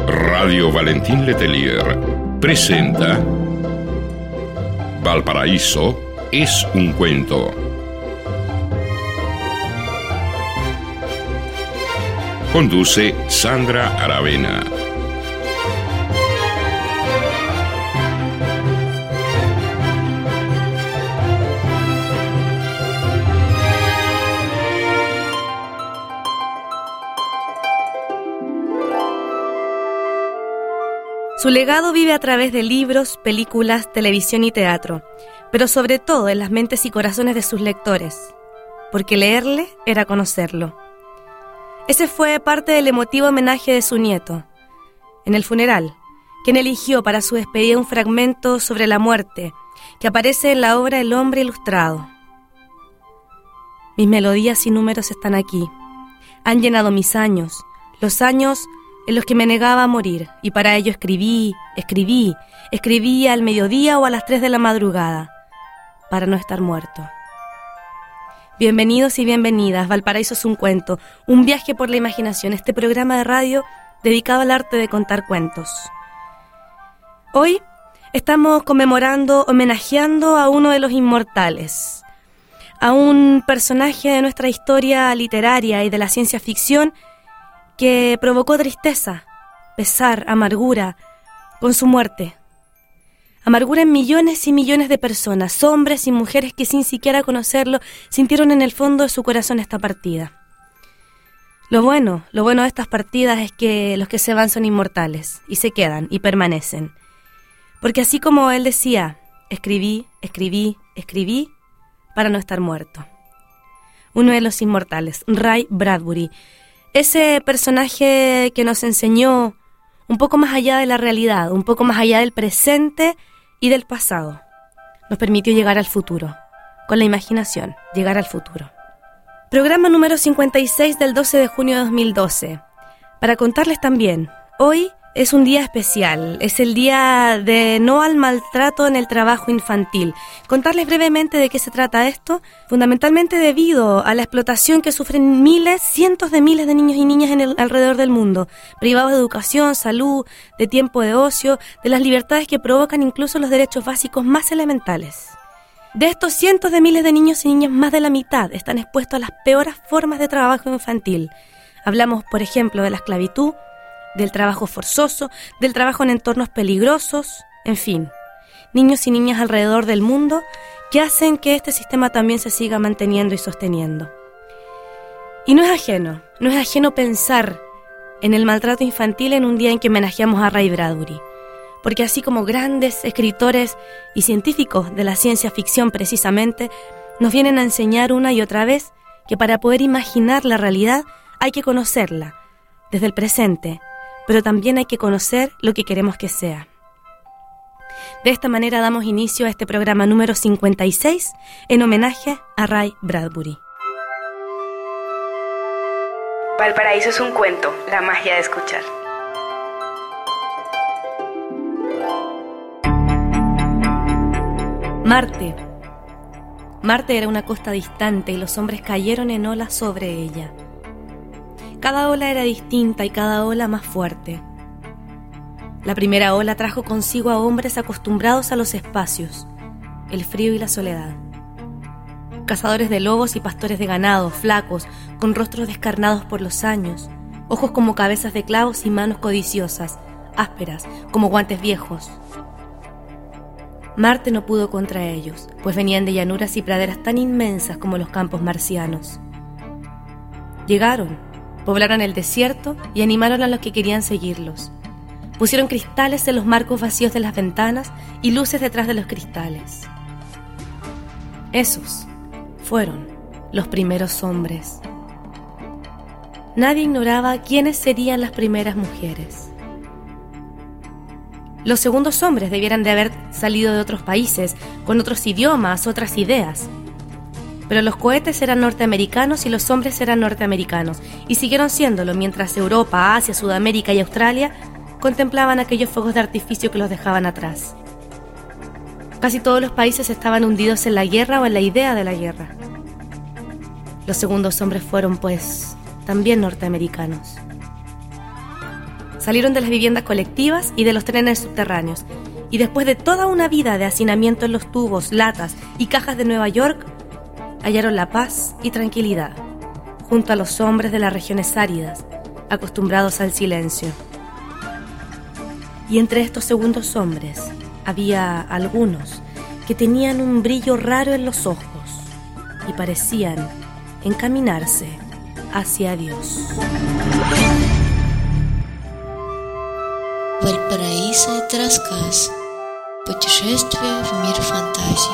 Radio Valentín Letelier presenta Valparaíso es un cuento. Conduce Sandra Aravena. Su legado vive a través de libros, películas, televisión y teatro, pero sobre todo en las mentes y corazones de sus lectores, porque leerle era conocerlo. Ese fue parte del emotivo homenaje de su nieto. En el funeral, quien eligió para su despedida un fragmento sobre la muerte que aparece en la obra El hombre ilustrado. Mis melodías y números están aquí. Han llenado mis años, los años en los que me negaba a morir, y para ello escribí al mediodía o a las 3 de la madrugada, para no estar muerto. Bienvenidos y bienvenidas, Valparaíso es un cuento, un viaje por la imaginación, este programa de radio dedicado al arte de contar cuentos. Hoy estamos conmemorando, homenajeando a uno de los inmortales, a un personaje de nuestra historia literaria y de la ciencia ficción que provocó tristeza, pesar, amargura con su muerte. Amargura en millones y millones de personas, hombres y mujeres que sin siquiera conocerlo sintieron en el fondo de su corazón esta partida. Lo bueno de estas partidas es que los que se van son inmortales y se quedan y permanecen. Porque así como él decía, escribí para no estar muerto. Uno de los inmortales, Ray Bradbury, ese personaje que nos enseñó un poco más allá de la realidad, un poco más allá del presente y del pasado. Nos permitió llegar al futuro, con la imaginación, llegar al futuro. Programa número 56 del 12 de junio de 2012. Para contarles también, hoy es un día especial, es el día de no al maltrato en el trabajo infantil. Contarles brevemente de qué se trata esto, fundamentalmente debido a la explotación que sufren cientos de miles de niños y niñas alrededor del mundo, privados de educación, salud, de tiempo de ocio, de las libertades que provocan incluso los derechos básicos más elementales. De estos cientos de miles de niños y niñas, más de la mitad están expuestos a las peores formas de trabajo infantil. Hablamos, por ejemplo, de la esclavitud, del trabajo forzoso, del trabajo en entornos peligrosos, en fin, niños y niñas alrededor del mundo que hacen que este sistema también se siga manteniendo y sosteniendo. Y no es ajeno pensar en el maltrato infantil en un día en que homenajeamos a Ray Bradbury, porque así como grandes escritores y científicos de la ciencia ficción precisamente, nos vienen a enseñar una y otra vez que para poder imaginar la realidad hay que conocerla desde el presente, pero también hay que conocer lo que queremos que sea. De esta manera damos inicio a este programa número 56 en homenaje a Ray Bradbury. Valparaíso es un cuento, la magia de escuchar. Marte era una costa distante y los hombres cayeron en olas sobre ella. Cada ola era distinta y cada ola más fuerte. La primera ola trajo consigo a hombres acostumbrados a los espacios, el frío y la soledad. Cazadores de lobos y pastores de ganado, flacos, con rostros descarnados por los años, ojos como cabezas de clavos y manos codiciosas, ásperas, como guantes viejos. Marte no pudo contra ellos, pues venían de llanuras y praderas tan inmensas como los campos marcianos. Llegaron, poblaron el desierto y animaron a los que querían seguirlos. Pusieron cristales en los marcos vacíos de las ventanas y luces detrás de los cristales. Esos fueron los primeros hombres. Nadie ignoraba quiénes serían las primeras mujeres. Los segundos hombres debieran de haber salido de otros países, con otros idiomas, otras ideas. Pero los cohetes eran norteamericanos y los hombres eran norteamericanos, y siguieron siéndolo mientras Europa, Asia, Sudamérica y Australia contemplaban aquellos fuegos de artificio que los dejaban atrás. Casi todos los países estaban hundidos en la guerra o en la idea de la guerra. Los segundos hombres fueron, pues, también norteamericanos. salieron de las viviendas colectivas y de los trenes subterráneos, y después de toda una vida de hacinamiento en los tubos, latas y cajas de Nueva York, hallaron la paz y tranquilidad junto a los hombres de las regiones áridas, acostumbrados al silencio. Y entre estos segundos hombres había algunos que tenían un brillo raro en los ojos y parecían encaminarse hacia Dios. Вальпараисо это рассказ. Путешествие в мир фантазий.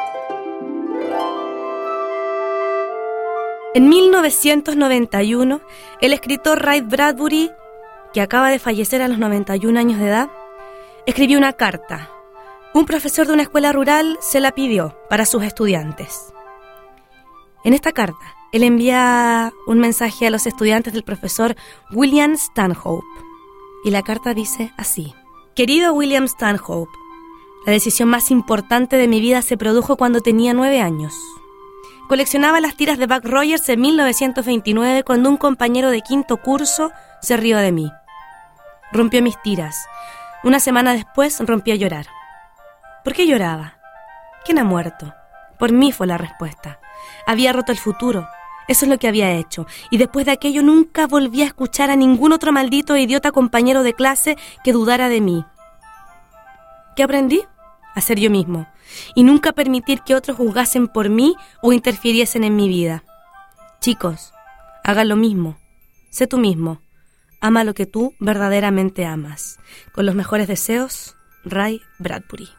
En 1991, el escritor Ray Bradbury, que acaba de fallecer a los 91 años de edad, escribió una carta. Un profesor de una escuela rural se la pidió para sus estudiantes. En esta carta, él envía un mensaje a los estudiantes del profesor William Stanhope. Y la carta dice así: Querido William Stanhope, la decisión más importante de mi vida se produjo cuando tenía 9 años. Coleccionaba las tiras de Buck Rogers en 1929 cuando un compañero de quinto curso se rió de mí. Rompió mis tiras. Una semana después rompí a llorar. ¿Por qué lloraba? ¿Quién ha muerto? Por mí fue la respuesta. Había roto el futuro. Eso es lo que había hecho. Y después de aquello nunca volví a escuchar a ningún otro maldito e idiota compañero de clase que dudara de mí. ¿Qué aprendí? A ser yo mismo. Y nunca permitir que otros juzgasen por mí o interfiriesen en mi vida. Chicos, hagan lo mismo. Sé tú mismo. Ama lo que tú verdaderamente amas. Con los mejores deseos, Ray Bradbury.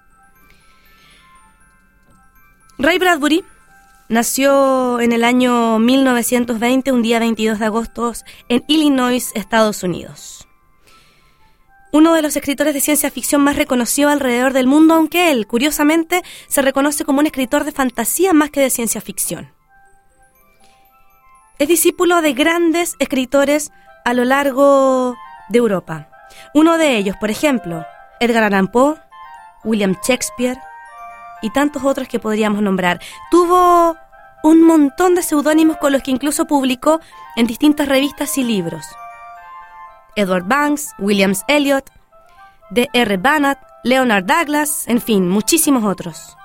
Ray Bradbury nació en el año 1920, un día 22 de agosto, en Illinois, Estados Unidos. Uno de los escritores de ciencia ficción más reconocidos alrededor del mundo, aunque él, curiosamente, se reconoce como un escritor de fantasía más que de ciencia ficción. Es discípulo de grandes escritores a lo largo de Europa. Uno de ellos, por ejemplo, Edgar Allan Poe, William Shakespeare y tantos otros que podríamos nombrar. Tuvo un montón de seudónimos con los que incluso publicó en distintas revistas y libros. Edward Banks, William Eliot, D.R. Bannat, Leonard Douglas, en fin, muchísimos otros.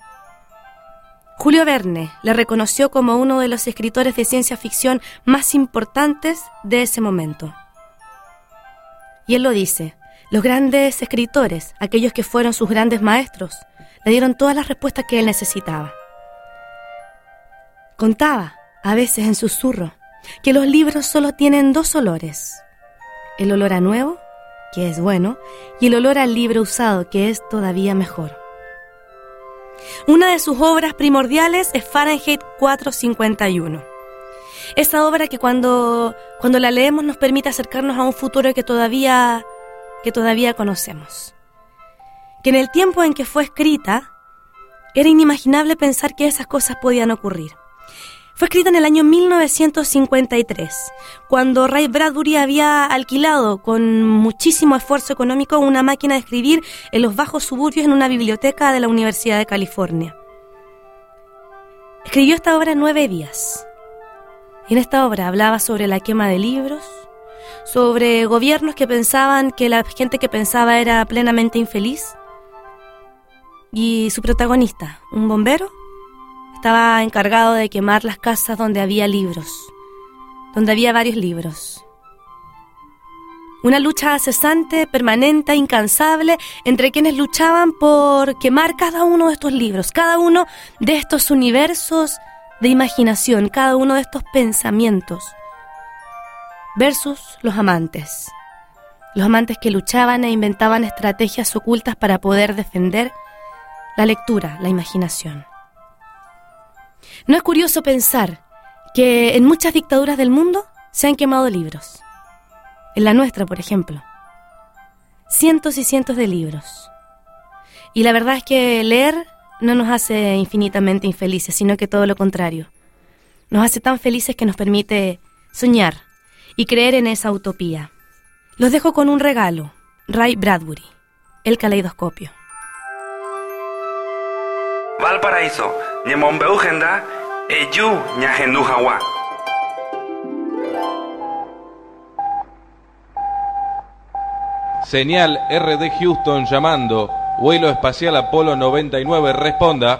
Julio Verne le reconoció como uno de los escritores de ciencia ficción más importantes de ese momento. Y él lo dice: los grandes escritores, aquellos que fueron sus grandes maestros, le dieron todas las respuestas que él necesitaba. Contaba, a veces en susurro, que los libros solo tienen 2 olores: el olor a nuevo, que es bueno, y el olor al libro usado, que es todavía mejor. Una de sus obras primordiales es Fahrenheit 451. Esa obra que cuando la leemos nos permite acercarnos a un futuro que todavía conocemos. Que en el tiempo en que fue escrita, era inimaginable pensar que esas cosas podían ocurrir. Fue escrita en el año 1953, cuando Ray Bradbury había alquilado con muchísimo esfuerzo económico una máquina de escribir en los bajos suburbios en una biblioteca de la Universidad de California. Escribió esta obra en 9 días. Y en esta obra hablaba sobre la quema de libros, sobre gobiernos que pensaban que la gente que pensaba era plenamente infeliz. Y su protagonista, un bombero, estaba encargado de quemar las casas donde había libros, donde había varios libros. Una lucha cesante, permanente, incansable, entre quienes luchaban por quemar cada uno de estos libros, cada uno de estos universos de imaginación, cada uno de estos pensamientos, versus los amantes que luchaban e inventaban estrategias ocultas para poder defender la lectura, la imaginación. ¿No es curioso pensar que en muchas dictaduras del mundo se han quemado libros? En la nuestra, por ejemplo. Cientos y cientos de libros. Y la verdad es que leer no nos hace infinitamente infelices, sino que todo lo contrario. Nos hace tan felices que nos permite soñar y creer en esa utopía. Los dejo con un regalo. Ray Bradbury, El caleidoscopio. Valparaíso, Ñemombeujenda, Eyu Ñajendujawa. Señal RD Houston llamando. Vuelo espacial Apolo 99, responda.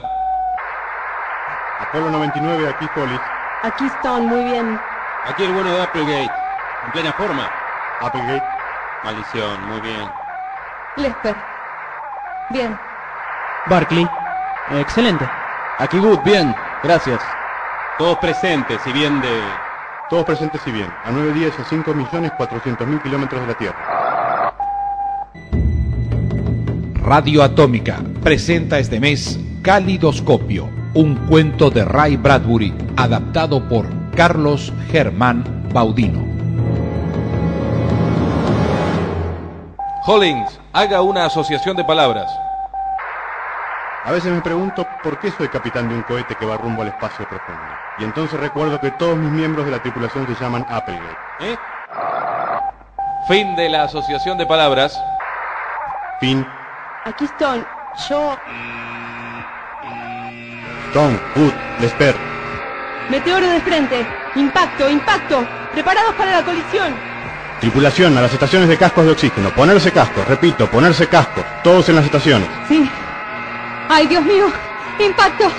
Apolo 99, aquí Hollis. Aquí Stone, muy bien. Aquí el bueno de Applegate, en plena forma. Applegate. Maldición, muy bien. Lesper. Bien. Barclay. Excelente. Aquí Good, bien, gracias. Todos presentes y bien de... Todos presentes y bien. A 9 días y a 5.400.000 kilómetros de la Tierra. Radio Atómica presenta este mes Calidoscopio, un cuento de Ray Bradbury, adaptado por Carlos Germán Baudino. Hollins, haga una asociación de palabras. A veces me pregunto por qué soy capitán de un cohete que va rumbo al espacio profundo. Y entonces recuerdo que todos mis miembros de la tripulación se llaman Applegate. Fin de la asociación de palabras. Fin. Aquí Stone. Yo... Stone, Wood, Lesper. Meteoro de frente. Impacto, impacto. Preparados para la colisión. Tripulación, a las estaciones de cascos de oxígeno. Ponerse cascos, repito, ponerse cascos. Todos en las estaciones. Sí. ¡Ay, Dios mío! ¡Impacto!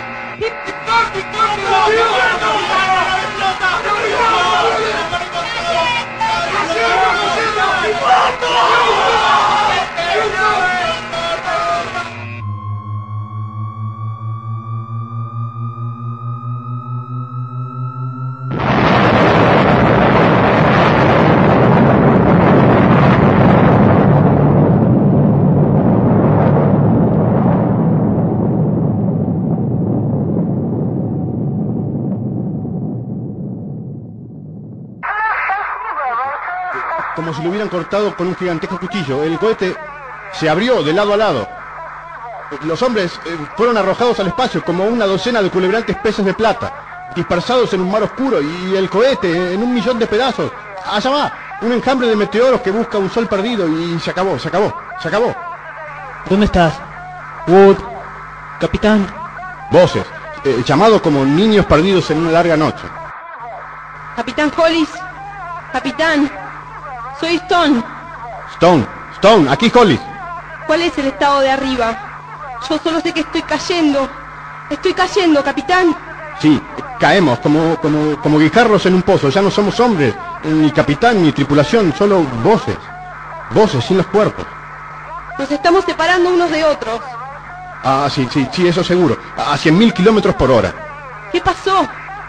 Como si lo hubieran cortado con un gigantesco cuchillo. El cohete se abrió de lado a lado. Los hombres fueron arrojados al espacio como una docena de culebrantes peces de plata, dispersados en un mar oscuro, y el cohete en 1.000.000 de pedazos. Allá va, un enjambre de meteoros que busca un sol perdido, y se acabó, se acabó, se acabó. ¿Dónde estás? Wood. Capitán. Voces, llamados como niños perdidos en una larga noche. Capitán Hollis. Capitán. Soy Stone. Stone, aquí Hollis. ¿Cuál es el estado de arriba? Yo solo sé que estoy cayendo. Estoy cayendo, capitán. Sí, caemos como guijarros en un pozo. Ya no somos hombres, ni capitán, ni tripulación, solo voces. Voces sin los cuerpos. Nos estamos separando unos de otros. Ah, sí, eso seguro. A 100.000 kilómetros por hora. ¿Qué pasó?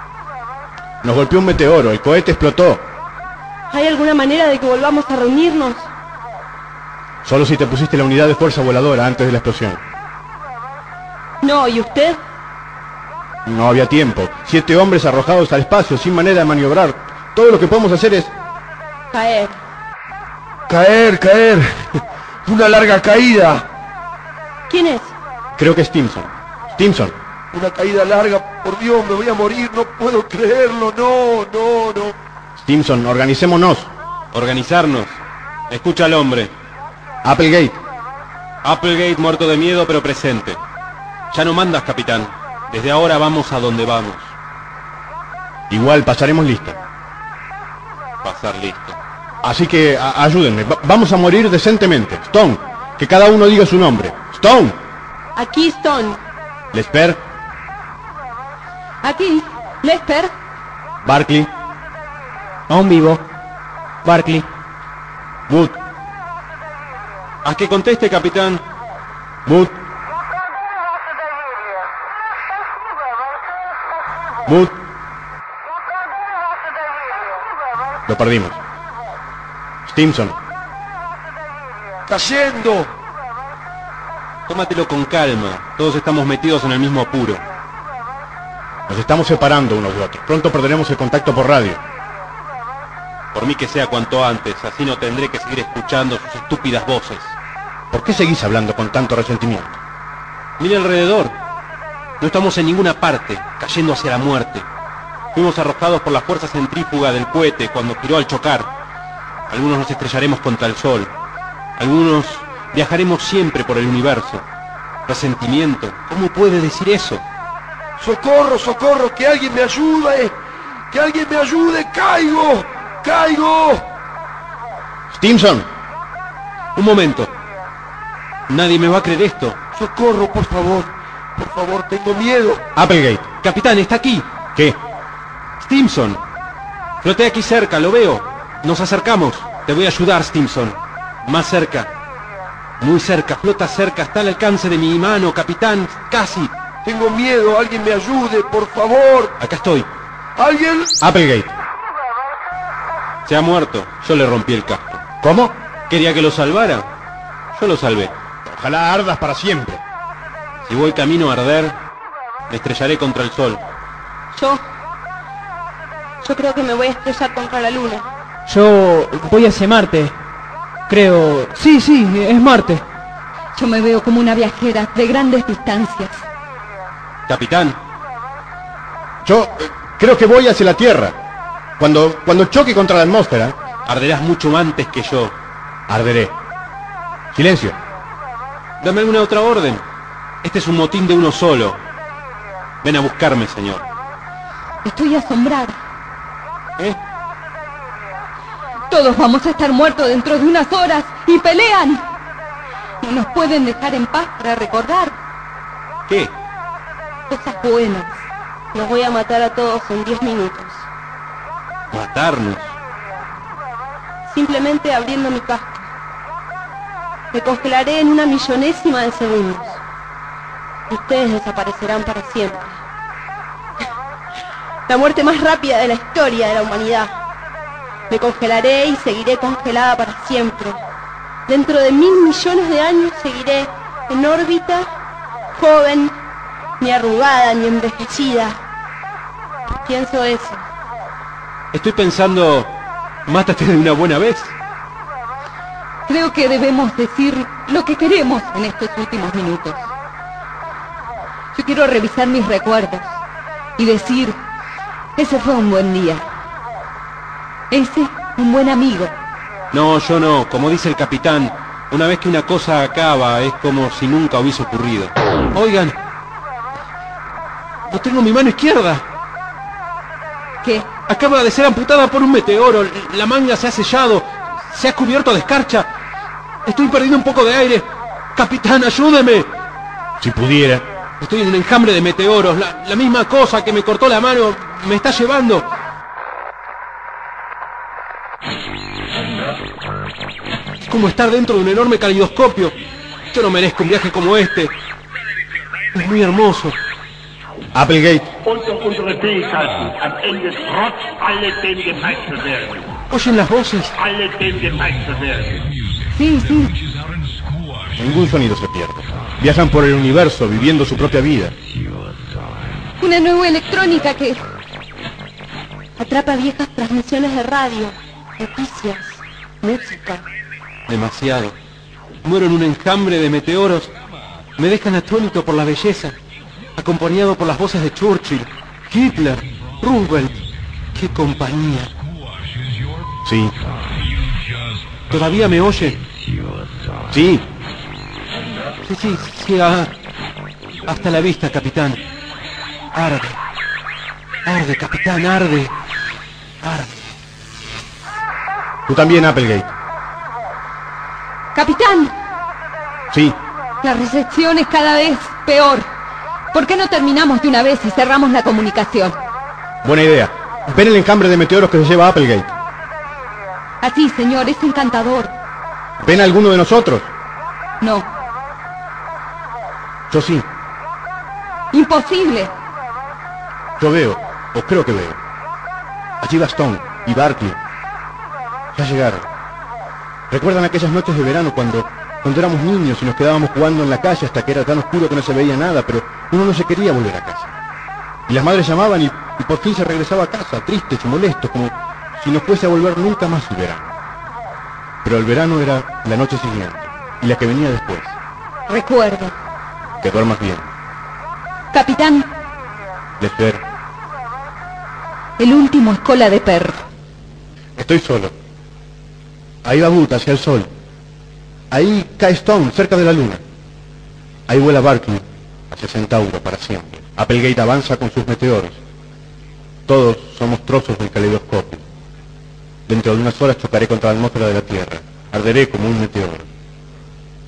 Nos golpeó un meteoro, el cohete explotó. ¿Hay alguna manera de que volvamos a reunirnos? Solo si te pusiste la unidad de fuerza voladora antes de la explosión. No, ¿y usted? No había tiempo. 7 hombres arrojados al espacio sin manera de maniobrar. Todo lo que podemos hacer es... Caer. Caer. Una larga caída. ¿Quién es? Creo que es Stimson. Una caída larga. Por Dios, me voy a morir. No puedo creerlo. No. Stimson, organicémonos. Organizarnos. Escucha al hombre. Applegate muerto de miedo pero presente. Ya no mandas, capitán. Desde ahora vamos a donde vamos. Igual pasaremos lista. Pasar listo. Así que ayúdenme. Vamos a morir decentemente. Stone, que cada uno diga su nombre. Stone. Aquí Stone. Lesper. Aquí Lesper. Barclay. Aún vivo. Barclay. Wood. Haz que conteste, capitán. Wood. Lo perdimos. Stimson. ¡Cayendo! Tómatelo con calma. Todos estamos metidos en el mismo apuro. Nos estamos separando unos de otros. Pronto perderemos el contacto por radio. Por mí que sea cuanto antes, así no tendré que seguir escuchando sus estúpidas voces. ¿Por qué seguís hablando con tanto resentimiento? Mira alrededor. No estamos en ninguna parte, cayendo hacia la muerte. Fuimos arrojados por la fuerza centrífuga del cohete cuando giró al chocar. Algunos nos estrellaremos contra el sol. Algunos viajaremos siempre por el universo. Resentimiento. ¿Cómo puede decir eso? ¡Socorro! ¡Que alguien me ayude! ¡Que alguien me ayude! ¡Caigo! Stimson. Un momento. Nadie me va a creer esto. Socorro, por favor. Por favor, tengo miedo. Applegate. Capitán, está aquí. ¿Qué? Stimson. Floté aquí cerca, lo veo. Nos acercamos. Te voy a ayudar, Stimson. Más cerca. Muy cerca, flota cerca. Está al alcance de mi mano, capitán. Casi. Tengo miedo. Alguien me ayude, por favor. Acá estoy. ¿Alguien? Applegate. Se ha muerto. Yo le rompí el casco. ¿Cómo? ¿Quería que lo salvara? Yo lo salvé. Ojalá ardas para siempre. Si voy camino a arder, me estrellaré contra el sol. Yo creo que me voy a estrellar contra la luna. Yo voy hacia Marte. Creo... Sí, es Marte. Yo me veo como una viajera de grandes distancias. Capitán. Yo creo que voy hacia la Tierra. Cuando choque contra la atmósfera... Arderás mucho antes que yo. Arderé. Silencio. Dame alguna otra orden. Este es un motín de uno solo. Ven a buscarme, señor. Estoy asombrada. ¿Eh? Todos vamos a estar muertos dentro de unas horas y pelean. No nos pueden dejar en paz para recordar. ¿Qué? Cosas buenas. Los voy a matar a todos en 10 minutos. ¿Matarnos? Simplemente abriendo mi casco. Me congelaré en una millonésima de segundos. Y ustedes desaparecerán para siempre. La muerte más rápida de la historia de la humanidad. Me congelaré y seguiré congelada para siempre. Dentro de 1000 millones de años seguiré en órbita, joven, ni arrugada, ni envejecida. Pienso eso. Estoy pensando... Mátate de una buena vez. Creo que debemos decir lo que queremos en estos últimos minutos. Yo quiero revisar mis recuerdos y decir, ese fue un buen día. Ese, un buen amigo. No, yo no. Como dice el capitán, una vez que una cosa acaba, es como si nunca hubiese ocurrido. Oigan, no tengo mi mano izquierda. ¿Qué? Acaba de ser amputada por un meteoro. La manga se ha sellado. Se ha cubierto de escarcha. Estoy perdiendo un poco de aire. Capitán, ayúdeme. Si pudiera. Estoy en un enjambre de meteoros. La misma cosa que me cortó la mano me está llevando. Es como estar dentro de un enorme calidoscopio. Yo no merezco un viaje como este. Es muy hermoso. Applegate. ¿Oyen las voces? Sí. Ningún sonido se pierde. Viajan por el universo viviendo su propia vida. Una nueva electrónica que atrapa viejas transmisiones de radio, noticias, música. Demasiado. Muero en un enjambre de meteoros. Me dejan atónito por la belleza, acompañado por las voces de Churchill, Hitler, Roosevelt. ¡Qué compañía! Sí. ¿Todavía me oye? Sí. Sí. Hasta la vista, capitán. Arde. Arde, capitán, arde. Arde. Tú también, Applegate. Capitán. Sí. La recepción es cada vez peor. ¿Por qué no terminamos de una vez y cerramos la comunicación? Buena idea. Ven el enjambre de meteoros que se lleva a Applegate. Así, señor, es encantador. ¿Ven a alguno de nosotros? No. Yo sí. Imposible. Yo veo, o creo que veo. Allí va Stone y Barclay. Ya llegaron. ¿Recuerdan aquellas noches de verano cuando éramos niños y nos quedábamos jugando en la calle hasta que era tan oscuro que no se veía nada, pero uno no se quería volver a casa? Y las madres llamaban y por fin se regresaba a casa, tristes y molestos, como si no fuese a volver nunca más el verano. Pero el verano era la noche siguiente y la que venía después. Recuerdo. Que duermas bien. Capitán. Lefebvre. El último es cola de perro. Estoy solo. Ahí va Wood hacia el sol. Ahí cae Stone cerca de la luna. Ahí vuela Barclay hacia Centauro para siempre. Applegate avanza con sus meteoros. Todos somos trozos del caleidoscopio. Dentro de unas horas chocaré contra la atmósfera de la Tierra. Arderé como un meteoro.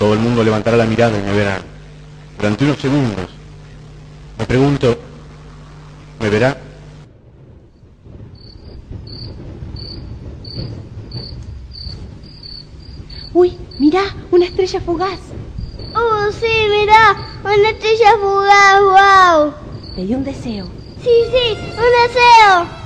todo el mundo levantará la mirada y me verá. Durante unos segundos me pregunto, ¿me verá? Uy, mirá, una estrella fugaz. Sí, mirá, una estrella fugaz, wow. Pedí un deseo. Sí, un deseo.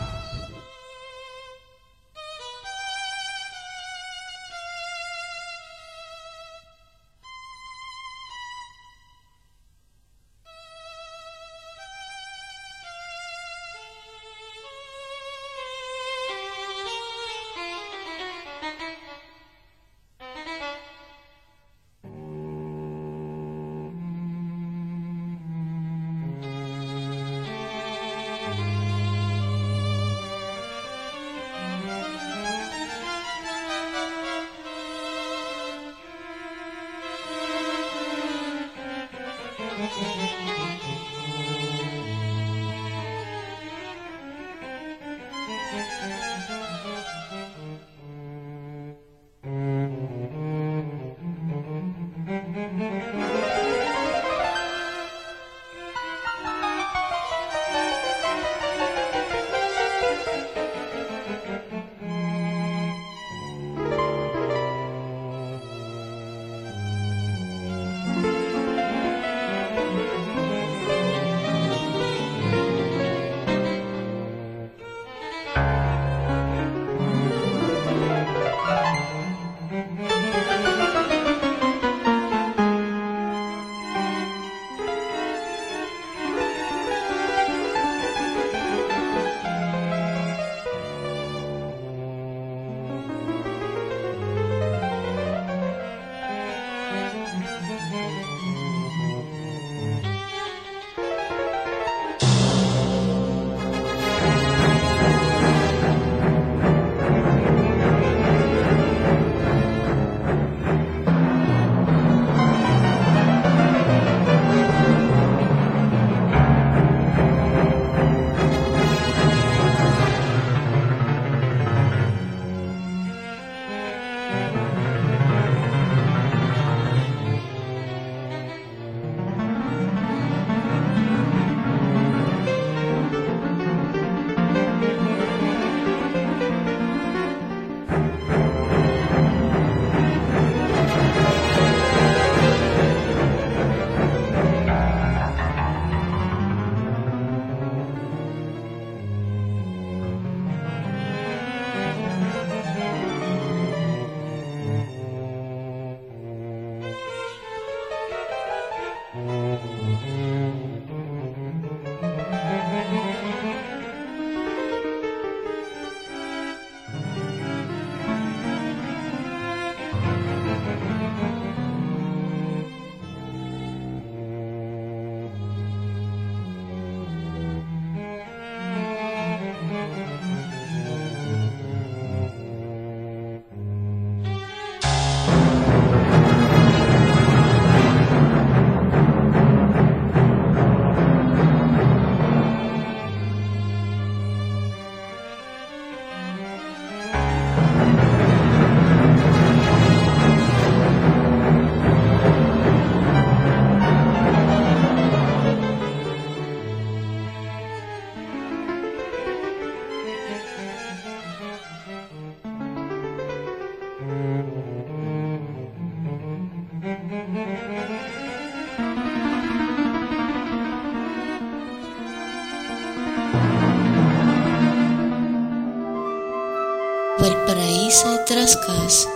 Вальпараисо — это рассказ.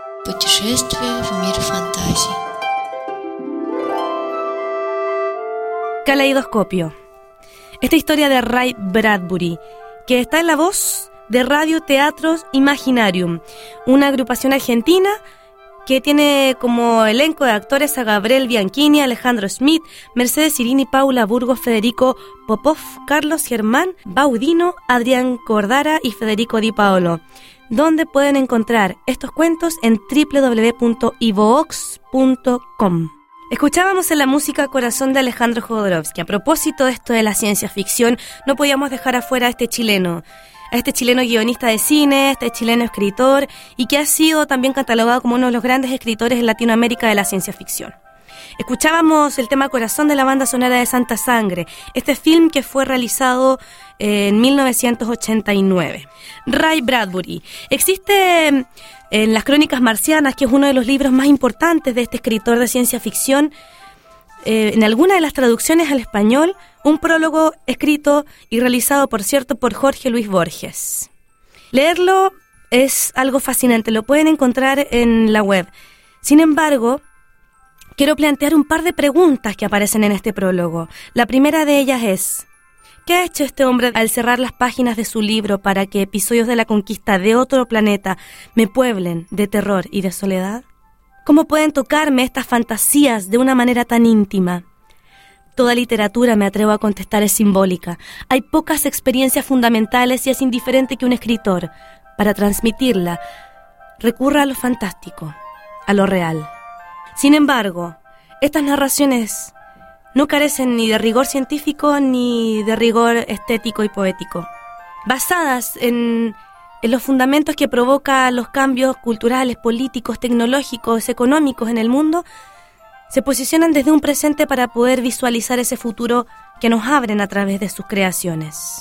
Путешествие в мир фантазий. Caleidoscopio. Esta historia de Ray Bradbury, que está en la voz de Radio Teatros Imaginarium, una agrupación argentina que tiene como elenco de actores a Gabriel Bianchini, Alejandro Smith, Mercedes Irini, Paula Burgos, Federico Popov, Carlos Germán, Baudino, Adrián Cordara y Federico Di Paolo, donde pueden encontrar estos cuentos en www.ivox.com. Escuchábamos en la música Corazón de Alejandro Jodorowsky. A propósito de esto de la ciencia ficción, no podíamos dejar afuera a este chileno, a este chileno guionista de cine, este chileno escritor, y que ha sido también catalogado como uno de los grandes escritores en Latinoamérica de la ciencia ficción. Escuchábamos el tema Corazón de la banda sonora de Santa Sangre, este film que fue realizado en 1989. Ray Bradbury. Existe en las Crónicas Marcianas, que es uno de los libros más importantes de este escritor de ciencia ficción, en alguna de las traducciones al español, un prólogo escrito y realizado, por cierto, por Jorge Luis Borges. Leerlo es algo fascinante, lo pueden encontrar en la web. Sin embargo, quiero plantear un par de preguntas que aparecen en este prólogo. La primera de ellas es: ¿qué ha hecho este hombre al cerrar las páginas de su libro para que episodios de la conquista de otro planeta me pueblen de terror y de soledad? ¿Cómo pueden tocarme estas fantasías de una manera tan íntima? Toda literatura, me atrevo a contestar, es simbólica. Hay pocas experiencias fundamentales y es indiferente que un escritor, para transmitirla, recurra a lo fantástico, a lo real. Sin embargo, estas narraciones no carecen ni de rigor científico ni de rigor estético y poético. Basadas en los fundamentos que provocan los cambios culturales, políticos, tecnológicos, económicos en el mundo, se posicionan desde un presente para poder visualizar ese futuro que nos abren a través de sus creaciones.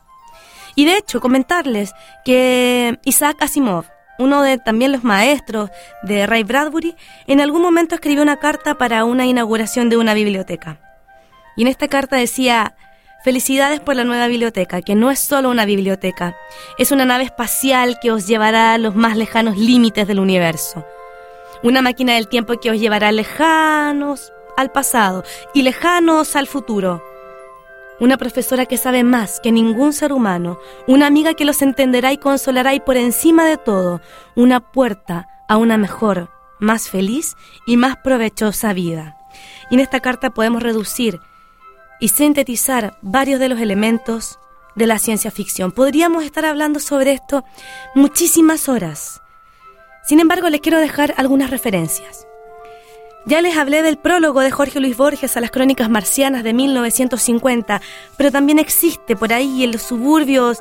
Y de hecho, comentarles que Isaac Asimov, uno de también los maestros de Ray Bradbury, en algún momento escribió una carta para una inauguración de una biblioteca. Y en esta carta decía: felicidades por la nueva biblioteca, que no es solo una biblioteca, es una nave espacial que os llevará a los más lejanos límites del universo. Una máquina del tiempo que os llevará lejanos al pasado y lejanos al futuro. Una profesora que sabe más que ningún ser humano, una amiga que los entenderá y consolará, y por encima de todo, una puerta a una mejor, más feliz y más provechosa vida. Y en esta carta podemos reducir y sintetizar varios de los elementos de la ciencia ficción. Podríamos estar hablando sobre esto muchísimas horas. Sin embargo, les quiero dejar algunas referencias. Ya les hablé del prólogo de Jorge Luis Borges a las Crónicas Marcianas de 1950, pero también existe por ahí en los suburbios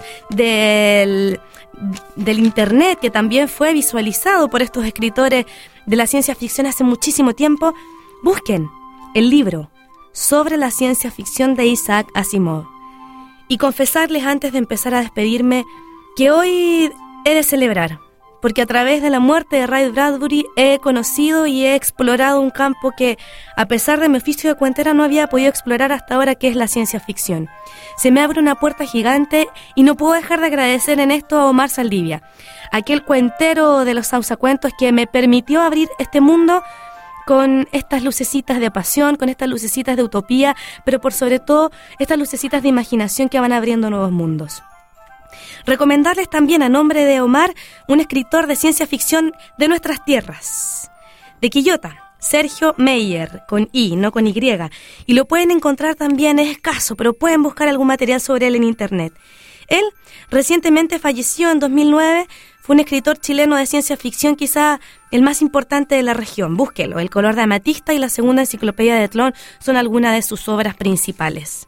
del Internet, que también fue visualizado por estos escritores de la ciencia ficción hace muchísimo tiempo. Busquen el libro sobre la ciencia ficción de Isaac Asimov. Y confesarles antes de empezar a despedirme que hoy he de celebrar, porque a través de la muerte de Ray Bradbury he conocido y he explorado un campo que, a pesar de mi oficio de cuentera, no había podido explorar hasta ahora, que es la ciencia ficción. Se me abre una puerta gigante y no puedo dejar de agradecer en esto a Omar Saldivia, aquel cuentero de los sausacuentos que me permitió abrir este mundo con estas lucecitas de pasión, con estas lucecitas de utopía, pero por sobre todo estas lucecitas de imaginación que van abriendo nuevos mundos. Recomendarles también, a nombre de Omar, un escritor de ciencia ficción de nuestras tierras, de Quillota, Sergio Meyer, con I, no con Y, y lo pueden encontrar también, es escaso, pero pueden buscar algún material sobre él en internet. Él recientemente falleció en 2009, fue un escritor chileno de ciencia ficción, quizá el más importante de la región. Búsquelo, El color de amatista y la segunda enciclopedia de Tlón son algunas de sus obras principales.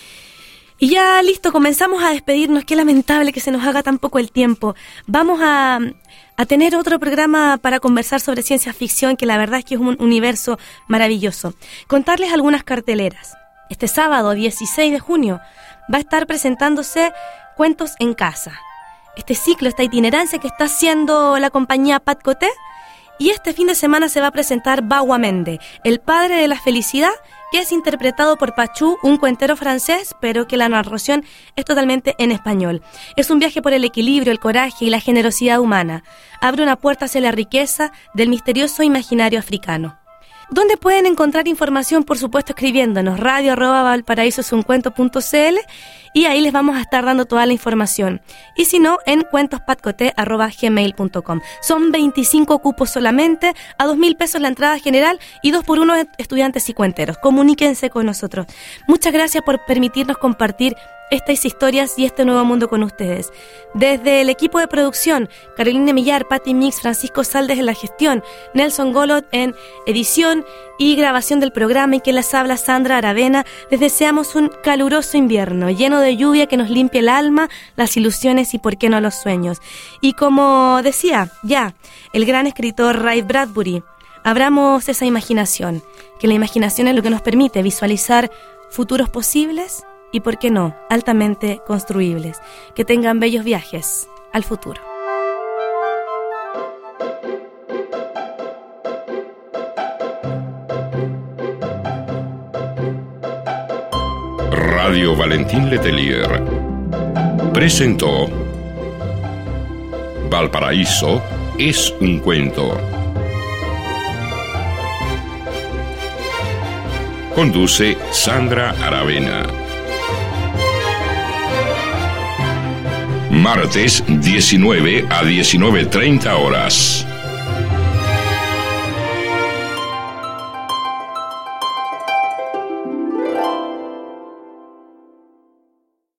Y ya listo, comenzamos a despedirnos. Qué lamentable que se nos haga tan poco el tiempo. Vamos a tener otro programa para conversar sobre ciencia ficción, que la verdad es que es un universo maravilloso. Contarles algunas carteleras. Este sábado, 16 de junio, va a estar presentándose Cuentos en Casa. Este ciclo, esta itinerancia que está haciendo la compañía Pat Coté. Y este fin de semana se va a presentar Baguamende, el padre de la felicidad, que es interpretado por Pachú, un cuentero francés, pero que la narración es totalmente en español. Es un viaje por el equilibrio, el coraje y la generosidad humana. Abre una puerta hacia la riqueza del misterioso imaginario africano. ¿Dónde pueden encontrar información? Por supuesto, escribiéndonos radio@valparaisosuncuento.cl, y ahí les vamos a estar dando toda la información. Y si no, en cuentospatcoté@gmail.com. Son 25 cupos solamente, a 2.000 pesos la entrada general y 2x1 estudiantes y cuenteros. Comuníquense con nosotros. Muchas gracias por permitirnos compartir estas historias y este nuevo mundo con ustedes. Desde el equipo de producción, Carolina Millar, Patti Mix, Francisco Saldes en la gestión, Nelson Golot en edición y grabación del programa, y quien les habla, Sandra Aravena, les deseamos un caluroso invierno, lleno de lluvia que nos limpie el alma, las ilusiones y por qué no los sueños. Y como decía ya el gran escritor Ray Bradbury, abramos esa imaginación, que la imaginación es lo que nos permite visualizar futuros posibles y, por qué no, altamente construibles. Que tengan bellos viajes al futuro. Radio Valentín Letelier presentó Valparaíso es un cuento. Conduce Sandra Aravena. Martes 19 a 19:30 horas.